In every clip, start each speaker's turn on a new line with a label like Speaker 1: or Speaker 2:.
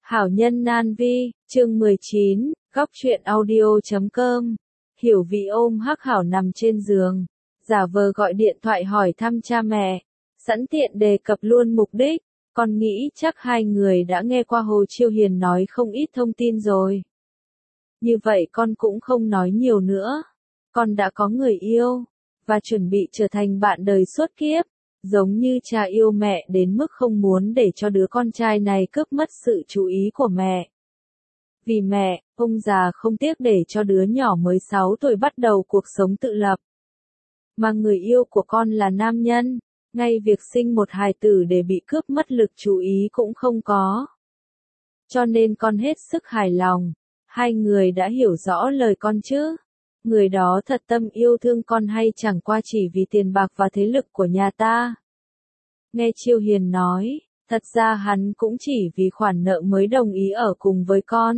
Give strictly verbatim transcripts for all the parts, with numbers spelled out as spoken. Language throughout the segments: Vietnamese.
Speaker 1: Hảo nhân nan vi, chương mười chín, góc truyện audio chấm com. Hiểu Vĩ ôm Hắc Hảo nằm trên giường, giả vờ gọi điện thoại hỏi thăm cha mẹ, sẵn tiện đề cập luôn mục đích. Con nghĩ chắc hai người đã nghe qua Hồ Chiêu Hiền nói không ít thông tin rồi. Như vậy con cũng không nói nhiều nữa. Con đã có người yêu, và chuẩn bị trở thành bạn đời suốt kiếp. Giống như cha yêu mẹ đến mức không muốn để cho đứa con trai này cướp mất sự chú ý của mẹ. Vì mẹ, ông già không tiếc để cho đứa nhỏ mới sáu tuổi bắt đầu cuộc sống tự lập. Mà người yêu của con là nam nhân, ngay việc sinh một hài tử để bị cướp mất lực chú ý cũng không có. Cho nên con hết sức hài lòng, hai người đã hiểu rõ lời con chứ. Người đó thật tâm yêu thương con hay chẳng qua chỉ vì tiền bạc và thế lực của nhà ta? Nghe Chiêu Hiền nói, thật ra hắn cũng chỉ vì khoản nợ mới đồng ý ở cùng với con.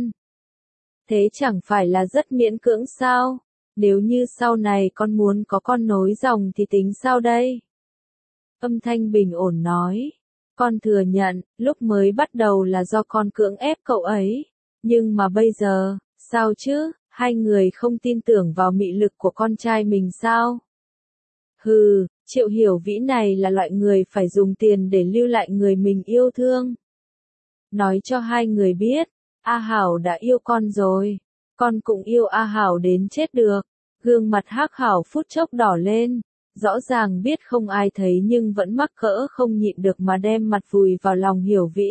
Speaker 1: Thế chẳng phải là rất miễn cưỡng sao? Nếu như sau này con muốn có con nối dòng thì tính sao đây? Âm thanh bình ổn nói, con thừa nhận, lúc mới bắt đầu là do con cưỡng ép cậu ấy. Nhưng mà bây giờ, sao chứ? Hai người không tin tưởng vào mị lực của con trai mình sao? Hừ, Triệu Hiểu Vĩ này là loại người phải dùng tiền để lưu lại người mình yêu thương. Nói cho hai người biết, A Hảo đã yêu con rồi, con cũng yêu A Hảo đến chết được. Gương mặt Hắc Hảo phút chốc đỏ lên, rõ ràng biết không ai thấy nhưng vẫn mắc cỡ không nhịn được mà đem mặt vùi vào lòng Hiểu Vĩ.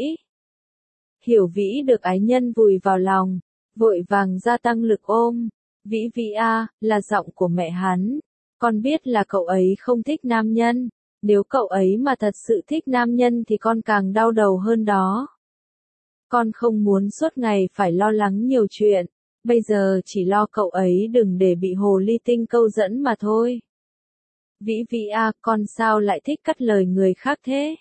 Speaker 1: Hiểu Vĩ được ái nhân vùi vào lòng, vội vàng gia tăng lực ôm. Vĩ Vĩ a, là giọng của mẹ hắn. Con biết là cậu ấy không thích nam nhân, nếu cậu ấy mà thật sự thích nam nhân thì con càng đau đầu hơn đó. Con không muốn suốt ngày phải lo lắng nhiều chuyện, bây giờ chỉ lo cậu ấy đừng để bị hồ ly tinh câu dẫn mà thôi. Vĩ Vĩ a, con sao lại thích cắt lời người khác thế?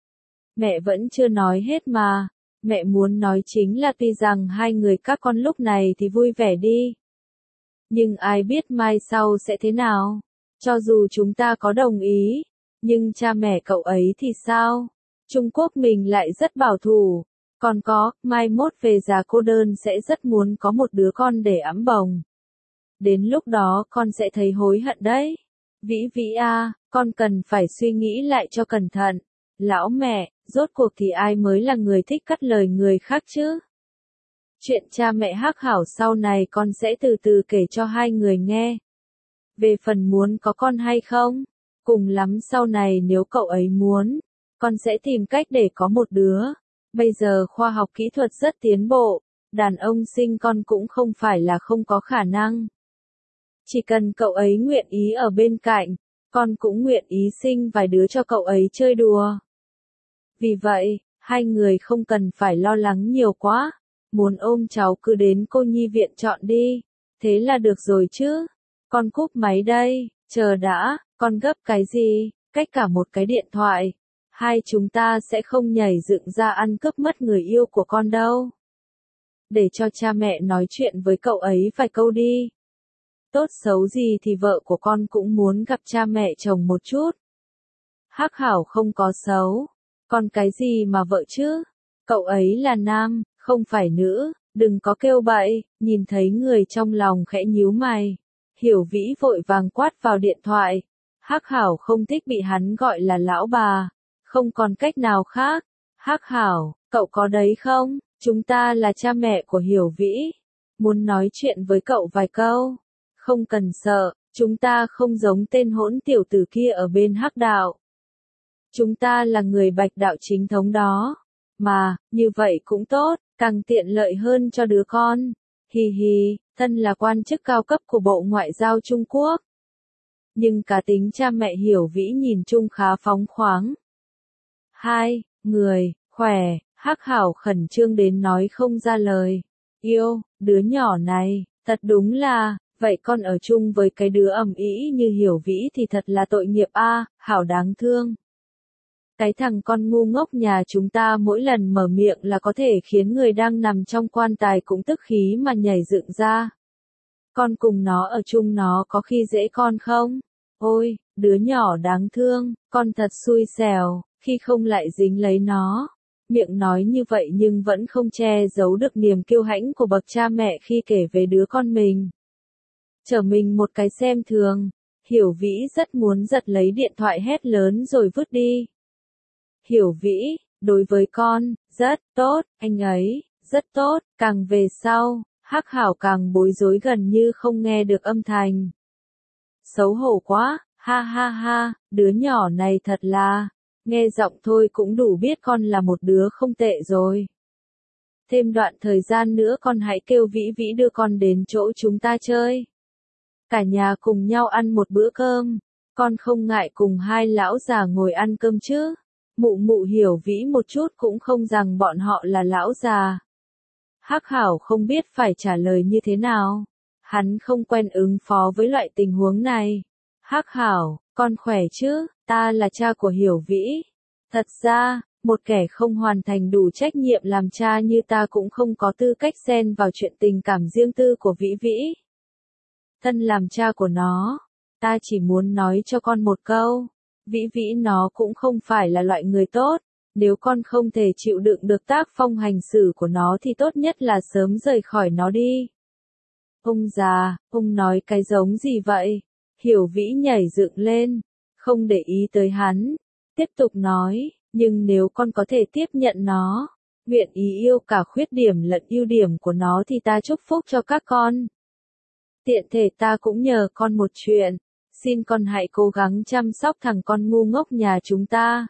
Speaker 1: Mẹ vẫn chưa nói hết mà. Mẹ muốn nói chính là tuy rằng hai người các con lúc này thì vui vẻ đi. Nhưng ai biết mai sau sẽ thế nào? Cho dù chúng ta có đồng ý, nhưng cha mẹ cậu ấy thì sao? Trung Quốc mình lại rất bảo thủ. Còn có, mai mốt về già cô đơn sẽ rất muốn có một đứa con để ẵm bồng. Đến lúc đó con sẽ thấy hối hận đấy. Vĩ Vĩ a, con cần phải suy nghĩ lại cho cẩn thận. Lão mẹ, rốt cuộc thì ai mới là người thích cắt lời người khác chứ? Chuyện cha mẹ Hắc Hảo sau này con sẽ từ từ kể cho hai người nghe. Về phần muốn có con hay không, cùng lắm sau này nếu cậu ấy muốn, con sẽ tìm cách để có một đứa. Bây giờ khoa học kỹ thuật rất tiến bộ, đàn ông sinh con cũng không phải là không có khả năng. Chỉ cần cậu ấy nguyện ý ở bên cạnh, con cũng nguyện ý sinh vài đứa cho cậu ấy chơi đùa. Vì vậy, hai người không cần phải lo lắng nhiều quá, muốn ôm cháu cứ đến cô nhi viện chọn đi, thế là được rồi chứ. Con cúp máy đây, chờ đã, con gấp cái gì, cách cả một cái điện thoại, hai chúng ta sẽ không nhảy dựng ra ăn cướp mất người yêu của con đâu. Để cho cha mẹ nói chuyện với cậu ấy vài câu đi. Tốt xấu gì thì vợ của con cũng muốn gặp cha mẹ chồng một chút. Hắc Hảo không có xấu. Còn cái gì mà vợ chứ? Cậu ấy là nam, không phải nữ, đừng có kêu bậy. Nhìn thấy người trong lòng khẽ nhíu mày. Hiểu Vĩ vội vàng quát vào điện thoại. Hắc Hảo không thích bị hắn gọi là lão bà, không còn cách nào khác. Hắc Hảo, cậu có đấy không? Chúng ta là cha mẹ của Hiểu Vĩ, muốn nói chuyện với cậu vài câu. Không cần sợ, chúng ta không giống tên hỗn tiểu tử kia ở bên Hắc đạo. Chúng ta là người Bạch đạo chính thống đó. Mà, như vậy cũng tốt, càng tiện lợi hơn cho đứa con. Hi hi, thân là quan chức cao cấp của Bộ Ngoại giao Trung Quốc. Nhưng cá tính cha mẹ Hiểu Vĩ nhìn chung khá phóng khoáng. Hai, người, khỏe, Hắc Hảo khẩn trương đến nói không ra lời. Yêu, đứa nhỏ này, thật đúng là, vậy con ở chung với cái đứa ầm ĩ như Hiểu Vĩ thì thật là tội nghiệp a, Hảo đáng thương. Cái thằng con ngu ngốc nhà chúng ta mỗi lần mở miệng là có thể khiến người đang nằm trong quan tài cũng tức khí mà nhảy dựng ra. Con cùng nó ở chung nó có khi dễ con không? Ôi, đứa nhỏ đáng thương, con thật xui xẻo, khi không lại dính lấy nó. miệng nói như vậy nhưng vẫn không che giấu được niềm kiêu hãnh của bậc cha mẹ khi kể về đứa con mình. Trở mình một cái xem thường, Hiểu Vĩ rất muốn giật lấy điện thoại hét lớn rồi vứt đi. Hiểu Vĩ, đối với con, rất tốt, anh ấy, rất tốt, càng về sau, Hắc Hảo càng bối rối gần như không nghe được âm thanh. Xấu hổ quá, ha ha ha, đứa nhỏ này thật là, nghe giọng thôi cũng đủ biết con là một đứa không tệ rồi. Thêm đoạn thời gian nữa con hãy kêu Vĩ Vĩ đưa con đến chỗ chúng ta chơi. Cả nhà cùng nhau ăn một bữa cơm, con không ngại cùng hai lão già ngồi ăn cơm chứ. Mụ mụ Hiểu Vĩ một chút cũng không rằng bọn họ là lão già. Hắc Hảo không biết phải trả lời như thế nào. Hắn không quen ứng phó với loại tình huống này. Hắc Hảo, con khỏe chứ, ta là cha của Hiểu Vĩ. Thật ra, một kẻ không hoàn thành đủ trách nhiệm làm cha như ta cũng không có tư cách xen vào chuyện tình cảm riêng tư của Vĩ Vĩ. Thân làm cha của nó, ta chỉ muốn nói cho con một câu. Vĩ Vĩ nó cũng không phải là loại người tốt, nếu con không thể chịu đựng được tác phong hành xử của nó thì tốt nhất là sớm rời khỏi nó đi. Ông già, ông nói cái giống gì vậy? Hiểu Vĩ nhảy dựng lên, không để ý tới hắn, tiếp tục nói, nhưng nếu con có thể tiếp nhận nó, nguyện ý yêu cả khuyết điểm lẫn ưu điểm của nó thì ta chúc phúc cho các con. Tiện thể ta cũng nhờ con một chuyện. Xin con hãy cố gắng chăm sóc thằng con ngu ngốc nhà chúng ta.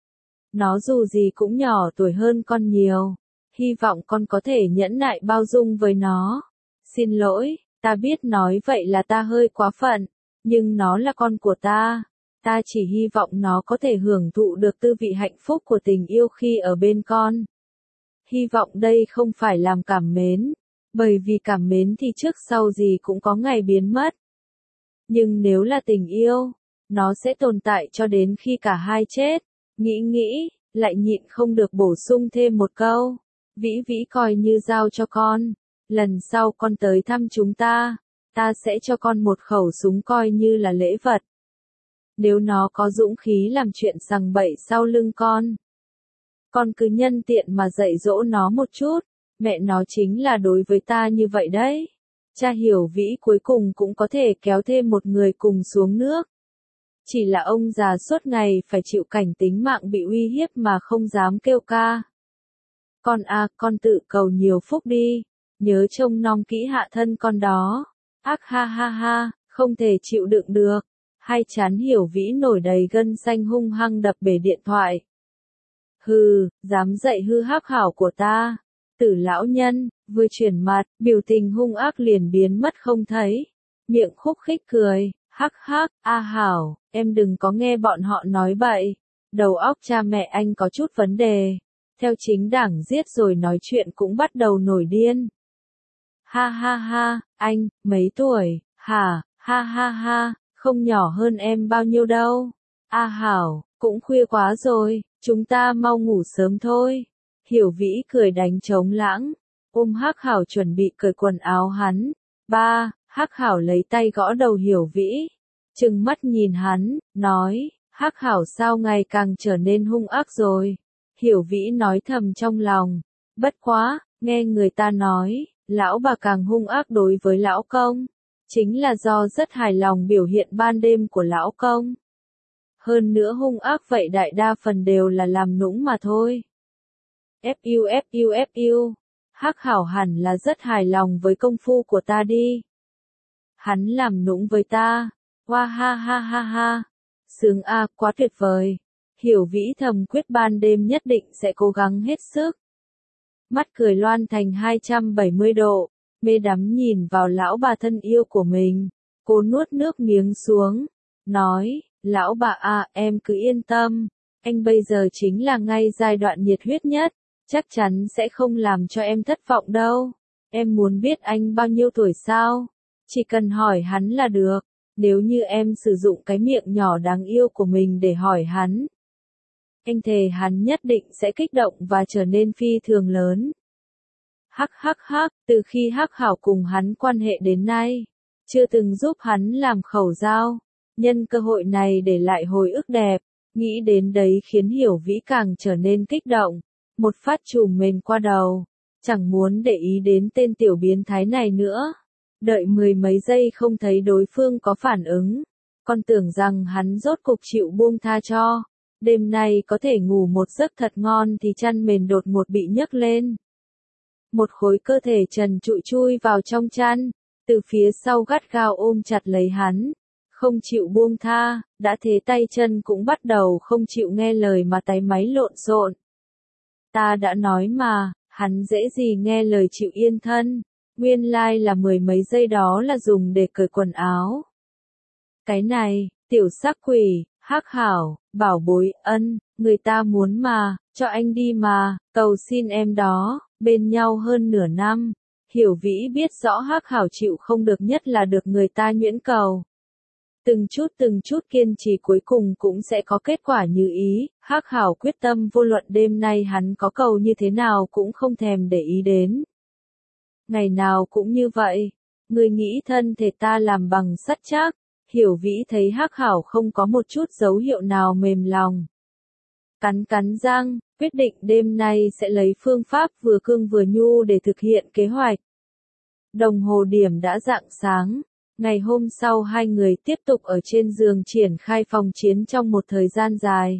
Speaker 1: Nó dù gì cũng nhỏ tuổi hơn con nhiều. Hy vọng con có thể nhẫn nại bao dung với nó. Xin lỗi, ta biết nói vậy là ta hơi quá phận. Nhưng nó là con của ta. Ta chỉ hy vọng nó có thể hưởng thụ được tư vị hạnh phúc của tình yêu khi ở bên con. Hy vọng đây không phải làm cảm mến. Bởi vì cảm mến thì trước sau gì cũng có ngày biến mất. Nhưng nếu là tình yêu, nó sẽ tồn tại cho đến khi cả hai chết. Nghĩ nghĩ, lại nhịn không được bổ sung thêm một câu. Vĩ Vĩ coi như giao cho con. Lần sau con tới thăm chúng ta, ta sẽ cho con một khẩu súng coi như là lễ vật. Nếu nó có dũng khí làm chuyện sằng bậy sau lưng con, con cứ nhân tiện mà dạy dỗ nó một chút. Mẹ nó chính là đối với ta như vậy đấy. Cha Hiểu Vĩ cuối cùng cũng có thể kéo thêm một người cùng xuống nước. Chỉ là ông già suốt ngày phải chịu cảnh tính mạng bị uy hiếp mà không dám kêu ca. Con à, con tự cầu nhiều phúc đi. Nhớ trông nom kỹ hạ thân con đó. Ác ha ha ha, không thể chịu đựng được. Hai chán Hiểu Vĩ nổi đầy gân xanh hung hăng đập bể điện thoại. Hừ, dám dạy hư Hắc Hảo của ta. Tử lão nhân, vừa chuyển mặt, biểu tình hung ác liền biến mất không thấy. Miệng khúc khích cười, hắc hắc, a Hảo, em đừng có nghe bọn họ nói bậy. Đầu óc cha mẹ anh có chút vấn đề. Theo chính đảng giết rồi nói chuyện cũng bắt đầu nổi điên. Ha ha ha, anh, mấy tuổi, hả, ha ha ha, không nhỏ hơn em bao nhiêu đâu. A Hảo, cũng khuya quá rồi, chúng ta mau ngủ sớm thôi. Hiểu Vĩ cười đánh trống lãng, ôm Hắc Hảo chuẩn bị cởi quần áo hắn. Ba, Hắc Hảo lấy tay gõ đầu Hiểu Vĩ, trừng mắt nhìn hắn, nói, Hắc Hảo sao ngày càng trở nên hung ác rồi. Hiểu Vĩ nói thầm trong lòng, bất quá, nghe người ta nói, lão bà càng hung ác đối với lão công, chính là do rất hài lòng biểu hiện ban đêm của lão công. Hơn nữa hung ác vậy đại đa phần đều là làm nũng mà thôi. Fu Fu Fu, Hắc Hảo hẳn là rất hài lòng với công phu của ta đi. Hắn làm nũng với ta, hoa ha ha ha ha, sướng a, quá tuyệt vời. Hiểu Vĩ thầm quyết ban đêm nhất định sẽ cố gắng hết sức. Mắt cười loan thành hai trăm bảy mươi độ, mê đắm nhìn vào lão bà thân yêu của mình. Cô nuốt nước miếng xuống, nói, lão bà à, em cứ yên tâm, anh bây giờ chính là ngay giai đoạn nhiệt huyết nhất. Chắc chắn sẽ không làm cho em thất vọng đâu. Em muốn biết anh bao nhiêu tuổi sao? Chỉ cần hỏi hắn là được. Nếu như em sử dụng cái miệng nhỏ đáng yêu của mình để hỏi hắn, anh thề hắn nhất định sẽ kích động và trở nên phi thường lớn. Hắc hắc hắc, từ khi Hắc Hảo cùng hắn quan hệ đến nay, chưa từng giúp hắn làm khẩu giao. Nhân cơ hội này để lại hồi ức đẹp, nghĩ đến đấy khiến Hiểu Vĩ càng trở nên kích động. một phát chùm mền qua đầu, chẳng muốn để ý đến tên tiểu biến thái này nữa. Đợi mười mấy giây không thấy đối phương có phản ứng, con tưởng rằng hắn rốt cục chịu buông tha cho. Đêm nay có thể ngủ một giấc thật ngon thì chăn mền đột ngột bị nhấc lên. Một khối cơ thể trần trụi chui vào trong chăn, từ phía sau gắt gao ôm chặt lấy hắn, không chịu buông tha, đã thế tay chân cũng bắt đầu không chịu nghe lời mà táy máy lộn xộn. Ta đã nói mà, hắn dễ gì nghe lời chịu yên thân, nguyên lai là mười mấy giây đó là dùng để cởi quần áo. Cái này, tiểu sắc quỷ, hắc hảo, bảo bối, ân, người ta muốn mà, cho anh đi mà, cầu xin em đó, bên nhau hơn nửa năm. Hiểu Vĩ biết rõ hắc hảo chịu không được nhất là được người ta nhuyễn cầu. Từng chút từng chút kiên trì cuối cùng cũng sẽ có kết quả như ý, hắc hảo quyết tâm vô luận đêm nay hắn có cầu như thế nào cũng không thèm để ý đến. Ngày nào cũng như vậy, người nghĩ thân thể ta làm bằng sắt chắc. Hiểu Vĩ thấy hắc hảo không có một chút dấu hiệu nào mềm lòng. Cắn cắn răng, quyết định đêm nay sẽ lấy phương pháp vừa cương vừa nhu để thực hiện kế hoạch. Đồng hồ điểm đã rạng sáng, ngày hôm sau hai người tiếp tục ở trên giường triển khai phòng chiến trong một thời gian dài.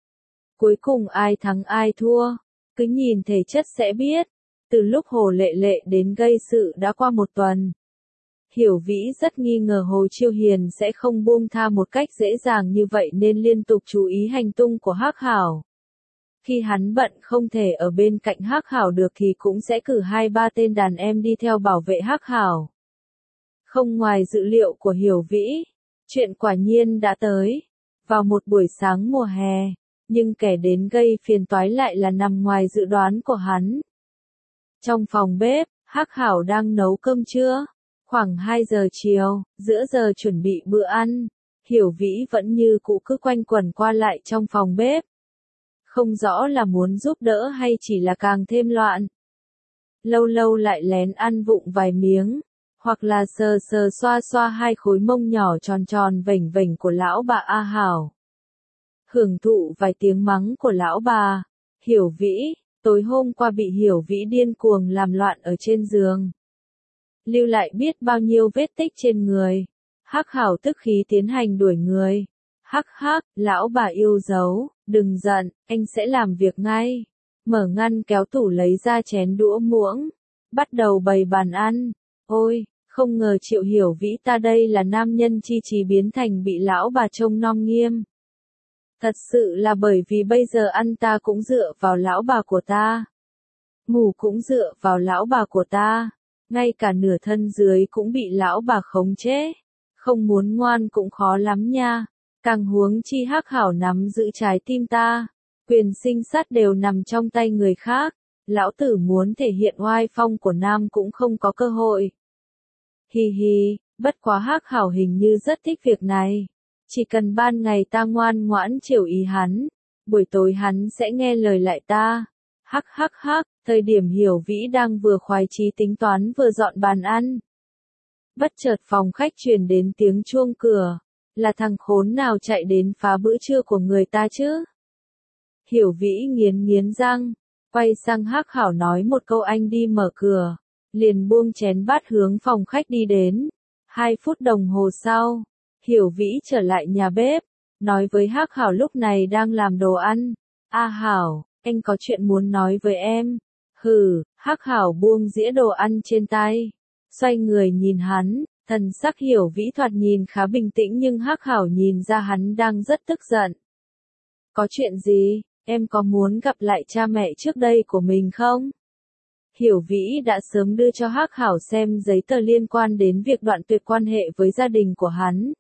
Speaker 1: Cuối cùng ai thắng ai thua, cứ nhìn thể chất sẽ biết, từ lúc Hồ Lệ Lệ đến gây sự đã qua một tuần. Hiểu Vĩ rất nghi ngờ Hồ Chiêu Hiền sẽ không buông tha một cách dễ dàng như vậy nên liên tục chú ý hành tung của hắc hảo. Khi hắn bận không thể ở bên cạnh hắc hảo được thì cũng sẽ cử hai ba tên đàn em đi theo bảo vệ hắc hảo. Không ngoài dự liệu của Hiểu Vĩ, chuyện quả nhiên đã tới. Vào một buổi sáng mùa hè, nhưng kẻ đến gây phiền toái lại là nằm ngoài dự đoán của hắn. Trong phòng bếp, hắc hảo đang nấu cơm trưa. Khoảng hai giờ chiều, giữa giờ chuẩn bị bữa ăn, Hiểu Vĩ vẫn như cũ cứ quanh quẩn qua lại trong phòng bếp. Không rõ là muốn giúp đỡ hay chỉ là càng thêm loạn. Lâu lâu lại lén ăn vụng vài miếng, hoặc là sờ sờ xoa xoa hai khối mông nhỏ tròn tròn vểnh vểnh của lão bà A Hảo. Hưởng thụ vài tiếng mắng của lão bà, Hiểu Vĩ, tối hôm qua bị Hiểu Vĩ điên cuồng làm loạn ở trên giường. Lưu lại biết bao nhiêu vết tích trên người. Hắc hảo tức khí tiến hành đuổi người. Hắc hắc, lão bà yêu dấu, đừng giận, anh sẽ làm việc ngay. Mở ngăn kéo tủ lấy ra chén đũa muỗng. Bắt đầu bày bàn ăn. Ôi, không ngờ Triệu Hiểu Vĩ ta đây là nam nhân chi trí biến thành bị lão bà trông nom nghiêm. Thật sự là bởi vì bây giờ ăn ta cũng dựa vào lão bà của ta. Ngủ cũng dựa vào lão bà của ta. Ngay cả nửa thân dưới cũng bị lão bà khống chế. Không muốn ngoan cũng khó lắm nha. Càng huống chi hắc hảo nắm giữ trái tim ta. Quyền sinh sát đều nằm trong tay người khác. Lão tử muốn thể hiện oai phong của nam cũng không có cơ hội. Hi hi, bất quá hắc hảo hình như rất thích việc này. Chỉ cần ban ngày ta ngoan ngoãn chiều ý hắn, buổi tối hắn sẽ nghe lời lại ta. Hắc hắc hắc, thời điểm Hiểu Vĩ đang vừa khoái chí tính toán vừa dọn bàn ăn. Bất chợt phòng khách truyền đến tiếng chuông cửa, là thằng khốn nào chạy đến phá bữa trưa của người ta chứ? Hiểu Vĩ nghiến nghiến răng, quay sang hắc hảo nói một câu anh đi mở cửa, liền buông chén bát hướng phòng khách đi đến. Hai phút đồng hồ sau, Hiểu Vĩ trở lại nhà bếp, nói với hắc hảo lúc này đang làm đồ ăn. A Hảo, anh có chuyện muốn nói với em. Hừ, hắc hảo buông dĩa đồ ăn trên tay. Xoay người nhìn hắn, thần sắc Hiểu Vĩ thoạt nhìn khá bình tĩnh nhưng hắc hảo nhìn ra hắn đang rất tức giận. Có chuyện gì, em có muốn gặp lại cha mẹ trước đây của mình không? Hiểu Vĩ đã sớm đưa cho hắc hảo xem giấy tờ liên quan đến việc đoạn tuyệt quan hệ với gia đình của hắn.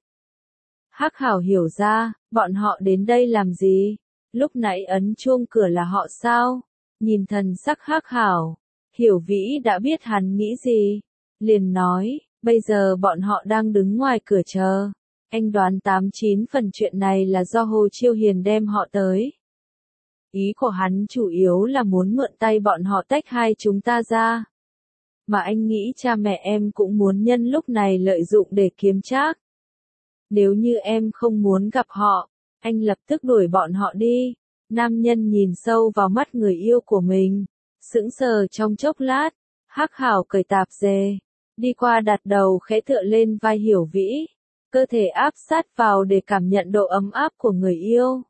Speaker 1: Hắc hảo hiểu ra, bọn họ đến đây làm gì? Lúc nãy ấn chuông cửa là họ sao? Nhìn thần sắc hắc hảo, Hiểu Vĩ đã biết hắn nghĩ gì. Liền nói, bây giờ bọn họ đang đứng ngoài cửa chờ. Anh đoán tám chín phần chuyện này là do Hồ Chiêu Hiền đem họ tới. Ý của hắn chủ yếu là muốn mượn tay bọn họ tách hai chúng ta ra. Mà anh nghĩ cha mẹ em cũng muốn nhân lúc này lợi dụng để kiếm trác. Nếu như em không muốn gặp họ, anh lập tức đuổi bọn họ đi. Nam nhân nhìn sâu vào mắt người yêu của mình, sững sờ trong chốc lát, Hắc Hảo cởi tạp dề, đi qua đặt đầu khẽ tựa lên vai Hiểu Vĩ, cơ thể áp sát vào để cảm nhận độ ấm áp của người yêu.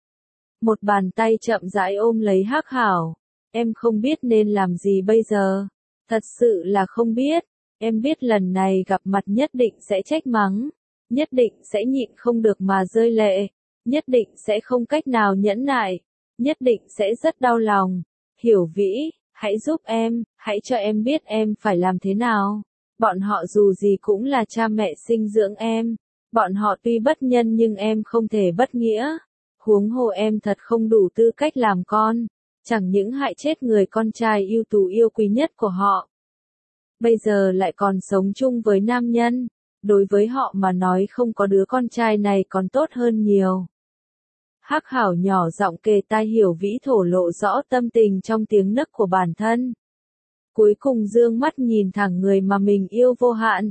Speaker 1: Một bàn tay chậm rãi ôm lấy Hắc Hảo, em không biết nên làm gì bây giờ, thật sự là không biết, em biết lần này gặp mặt nhất định sẽ trách mắng, nhất định sẽ nhịn không được mà rơi lệ, nhất định sẽ không cách nào nhẫn nại, nhất định sẽ rất đau lòng. Hiểu Vĩ, hãy giúp em, hãy cho em biết em phải làm thế nào. Bọn họ dù gì cũng là cha mẹ sinh dưỡng em, bọn họ tuy bất nhân nhưng em không thể bất nghĩa. Huống hồ em thật không đủ tư cách làm con, chẳng những hại chết người con trai ưu tú yêu quý nhất của họ. Bây giờ lại còn sống chung với nam nhân, đối với họ mà nói không có đứa con trai này còn tốt hơn nhiều. Hắc Hảo nhỏ giọng kề tai Hiểu Vĩ thổ lộ rõ tâm tình trong tiếng nấc của bản thân. Cuối cùng dương mắt nhìn thẳng người mà mình yêu vô hạn.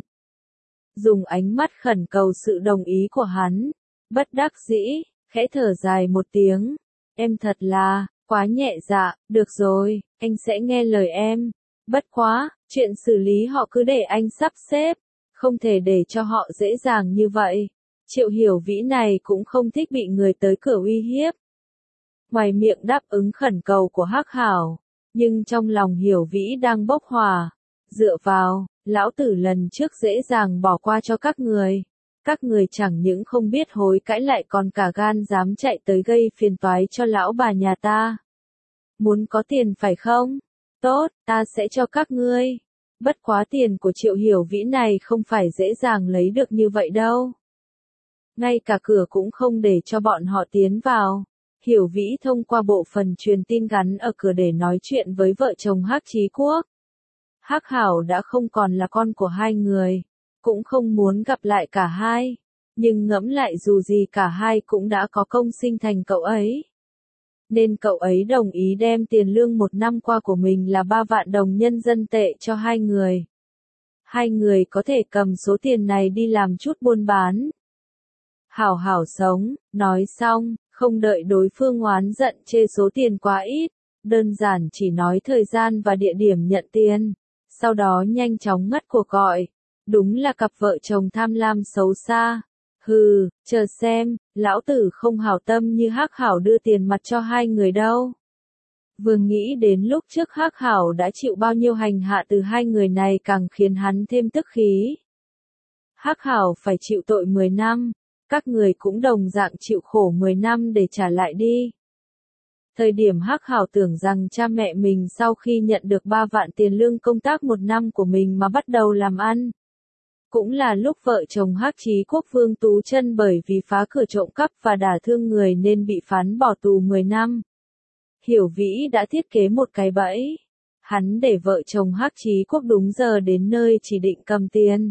Speaker 1: Dùng ánh mắt khẩn cầu sự đồng ý của hắn, bất đắc dĩ, khẽ thở dài một tiếng. Em thật là, quá nhẹ dạ, được rồi, anh sẽ nghe lời em. Bất quá, chuyện xử lý họ cứ để anh sắp xếp, không thể để cho họ dễ dàng như vậy. Triệu Hiểu Vĩ này cũng không thích bị người tới cửa uy hiếp. Ngoài miệng đáp ứng khẩn cầu của Hắc Hảo, nhưng trong lòng Hiểu Vĩ đang bốc hỏa. Dựa vào, lão tử lần trước dễ dàng bỏ qua cho các người. Các người chẳng những không biết hối cãi lại còn cả gan dám chạy tới gây phiền toái cho lão bà nhà ta. Muốn có tiền phải không? Tốt, ta sẽ cho các ngươi. Bất quá tiền của Triệu Hiểu Vĩ này không phải dễ dàng lấy được như vậy đâu. Ngay cả cửa cũng không để cho bọn họ tiến vào. Hiểu Vĩ thông qua bộ phận truyền tin gắn ở cửa để nói chuyện với vợ chồng Hắc Chí Quốc. Hắc Hảo đã không còn là con của hai người, cũng không muốn gặp lại cả hai, nhưng ngẫm lại dù gì cả hai cũng đã có công sinh thành cậu ấy. Nên cậu ấy đồng ý đem tiền lương một năm qua của mình là ba vạn đồng nhân dân tệ cho hai người. Hai người có thể cầm số tiền này đi làm chút buôn bán. Hảo hảo sống, nói xong, không đợi đối phương oán giận chê số tiền quá ít, đơn giản chỉ nói thời gian và địa điểm nhận tiền, sau đó nhanh chóng ngắt cuộc gọi. Đúng là cặp vợ chồng tham lam xấu xa. Hừ, chờ xem, lão tử không hảo tâm như Hắc Hảo đưa tiền mặt cho hai người đâu. Vừa nghĩ đến lúc trước Hắc Hảo đã chịu bao nhiêu hành hạ từ hai người này càng khiến hắn thêm tức khí. Hắc Hảo phải chịu tội mười năm, các người cũng đồng dạng chịu khổ mười năm để trả lại đi. Thời điểm Hắc Hảo tưởng rằng cha mẹ mình sau khi nhận được ba vạn tiền lương công tác một năm của mình mà bắt đầu làm ăn. Cũng là lúc vợ chồng Hắc Chí Quốc Vương Tú Chân bởi vì phá cửa trộm cắp và đả thương người nên bị phán bỏ tù mười năm. Hiểu Vĩ đã thiết kế một cái bẫy. Hắn để vợ chồng Hắc Chí Quốc đúng giờ đến nơi chỉ định cầm tiền.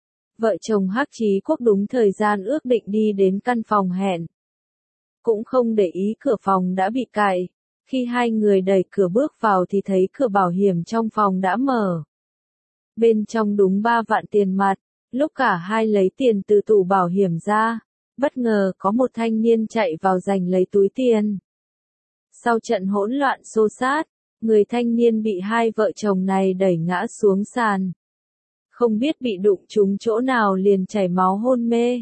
Speaker 1: Vợ chồng Hắc Chí Quốc đúng thời gian ước định đi đến căn phòng hẹn. Cũng không để ý cửa phòng đã bị cài. Khi hai người đẩy cửa bước vào thì thấy cửa bảo hiểm trong phòng đã mở. Bên trong đúng ba vạn tiền mặt. Lúc cả hai lấy tiền từ tủ bảo hiểm ra, bất ngờ có một thanh niên chạy vào giành lấy túi tiền. Sau trận hỗn loạn xô xát, người thanh niên bị hai vợ chồng này đẩy ngã xuống sàn. Không biết bị đụng trúng chỗ nào liền chảy máu hôn mê.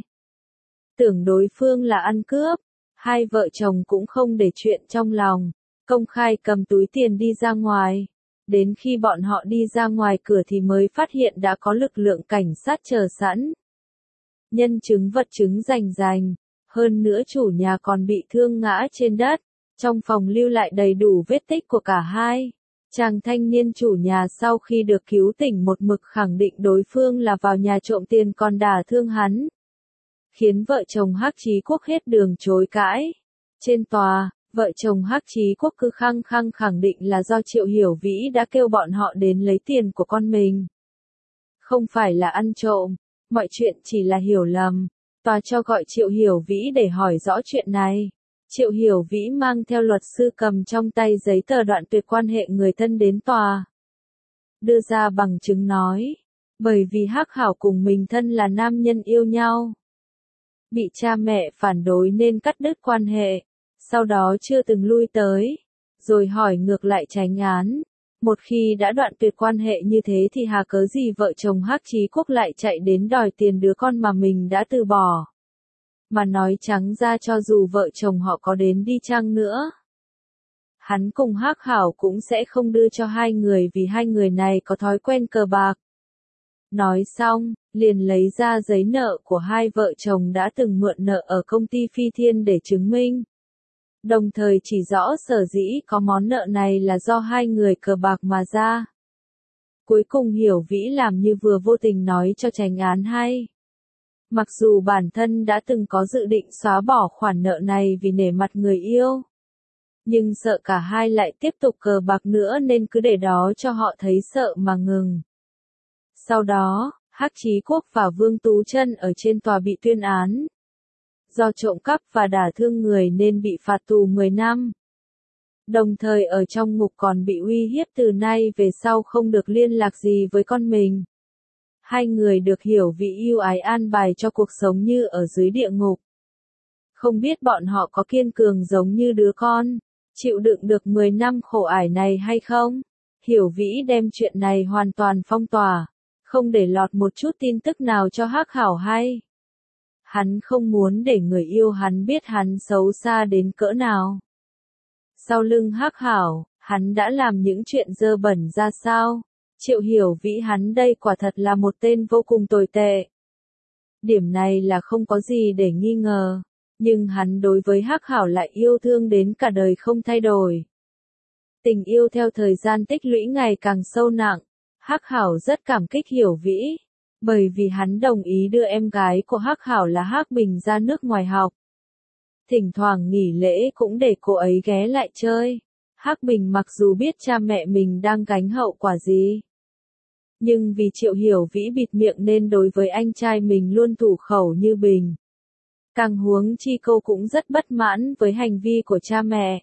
Speaker 1: Tưởng đối phương là ăn cướp, hai vợ chồng cũng không để chuyện trong lòng, công khai cầm túi tiền đi ra ngoài. Đến khi bọn họ đi ra ngoài cửa thì mới phát hiện đã có lực lượng cảnh sát chờ sẵn. Nhân chứng vật chứng rành rành, hơn nữa chủ nhà còn bị thương ngã trên đất, trong phòng lưu lại đầy đủ vết tích của cả hai. Chàng thanh niên chủ nhà sau khi được cứu tỉnh một mực khẳng định đối phương là vào nhà trộm tiền còn đả thương hắn. Khiến vợ chồng Hắc Chí Quốc hết đường chối cãi. Trên tòa, vợ chồng Hắc Chí Quốc cứ khăng khăng khẳng định là do Triệu Hiểu Vĩ đã kêu bọn họ đến lấy tiền của con mình. Không phải là ăn trộm, mọi chuyện chỉ là hiểu lầm. Tòa cho gọi Triệu Hiểu Vĩ để hỏi rõ chuyện này. Triệu Hiểu Vĩ mang theo luật sư cầm trong tay giấy tờ đoạn tuyệt quan hệ người thân đến tòa. Đưa ra bằng chứng nói, bởi vì Hắc Hảo cùng mình thân là nam nhân yêu nhau. Bị cha mẹ phản đối nên cắt đứt quan hệ. sau đó chưa từng lui tới, rồi hỏi ngược lại Chánh Án. Một khi đã đoạn tuyệt quan hệ như thế thì hà cớ gì vợ chồng Hắc Chí Quốc lại chạy đến đòi tiền đứa con mà mình đã từ bỏ. Mà nói trắng ra cho dù vợ chồng họ có đến đi chăng nữa, hắn cùng Hắc Hảo cũng sẽ không đưa cho hai người vì hai người này có thói quen cờ bạc. Nói xong, liền lấy ra giấy nợ của hai vợ chồng đã từng mượn nợ ở công ty Phi Thiên để chứng minh. Đồng thời chỉ rõ sở dĩ có món nợ này là do hai người cờ bạc mà ra. Cuối cùng Hiểu Vĩ làm như vừa vô tình nói cho Chánh Án hay. Mặc dù bản thân đã từng có dự định xóa bỏ khoản nợ này vì nể mặt người yêu, nhưng sợ cả hai lại tiếp tục cờ bạc nữa nên cứ để đó cho họ thấy sợ mà ngừng. Sau đó, Hắc Chí Quốc và Vương Tú Chân ở trên tòa bị tuyên án. Do trộm cắp và đả thương người nên bị phạt tù mười năm. Đồng thời ở trong ngục còn bị uy hiếp từ nay về sau không được liên lạc gì với con mình. Hai người được Hiểu Vĩ yêu ái an bài cho cuộc sống như ở dưới địa ngục. Không biết bọn họ có kiên cường giống như đứa con, chịu đựng được mười năm khổ ải này hay không? Hiểu Vĩ đem chuyện này hoàn toàn phong tỏa, không để lọt một chút tin tức nào cho Hắc Hảo hay. Hắn không muốn để người yêu hắn biết hắn xấu xa đến cỡ nào. Sau lưng Hắc Hảo, hắn đã làm những chuyện dơ bẩn ra sao? Triệu Hiểu Vĩ hắn đây quả thật là một tên vô cùng tồi tệ. Điểm này là không có gì để nghi ngờ, nhưng hắn đối với Hắc Hảo lại yêu thương đến cả đời không thay đổi. Tình yêu theo thời gian tích lũy ngày càng sâu nặng, Hắc Hảo rất cảm kích Hiểu Vĩ, bởi vì hắn đồng ý đưa em gái của Hắc Hảo là Hắc Bình ra nước ngoài học. Thỉnh thoảng nghỉ lễ cũng để cô ấy ghé lại chơi. Hắc Bình mặc dù biết cha mẹ mình đang gánh hậu quả gì, nhưng vì Triệu Hiểu Vĩ bịt miệng nên đối với anh trai mình luôn thủ khẩu như bình. Càng huống chi cô cũng rất bất mãn với hành vi của cha mẹ.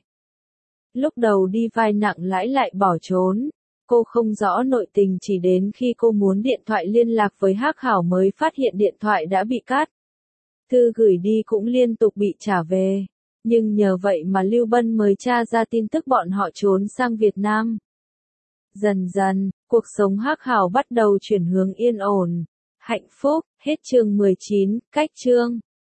Speaker 1: Lúc đầu đi vay nặng lãi lại bỏ trốn, cô không rõ nội tình chỉ đến khi cô muốn điện thoại liên lạc với Hắc Hảo mới phát hiện điện thoại đã bị cắt. Thư gửi đi cũng liên tục bị trả về, nhưng nhờ vậy mà Lưu Bân mới tra ra tin tức bọn họ trốn sang Việt Nam. Dần dần, cuộc sống Hắc Hảo bắt đầu chuyển hướng yên ổn, hạnh phúc. Hết chương mười chín, cách chương.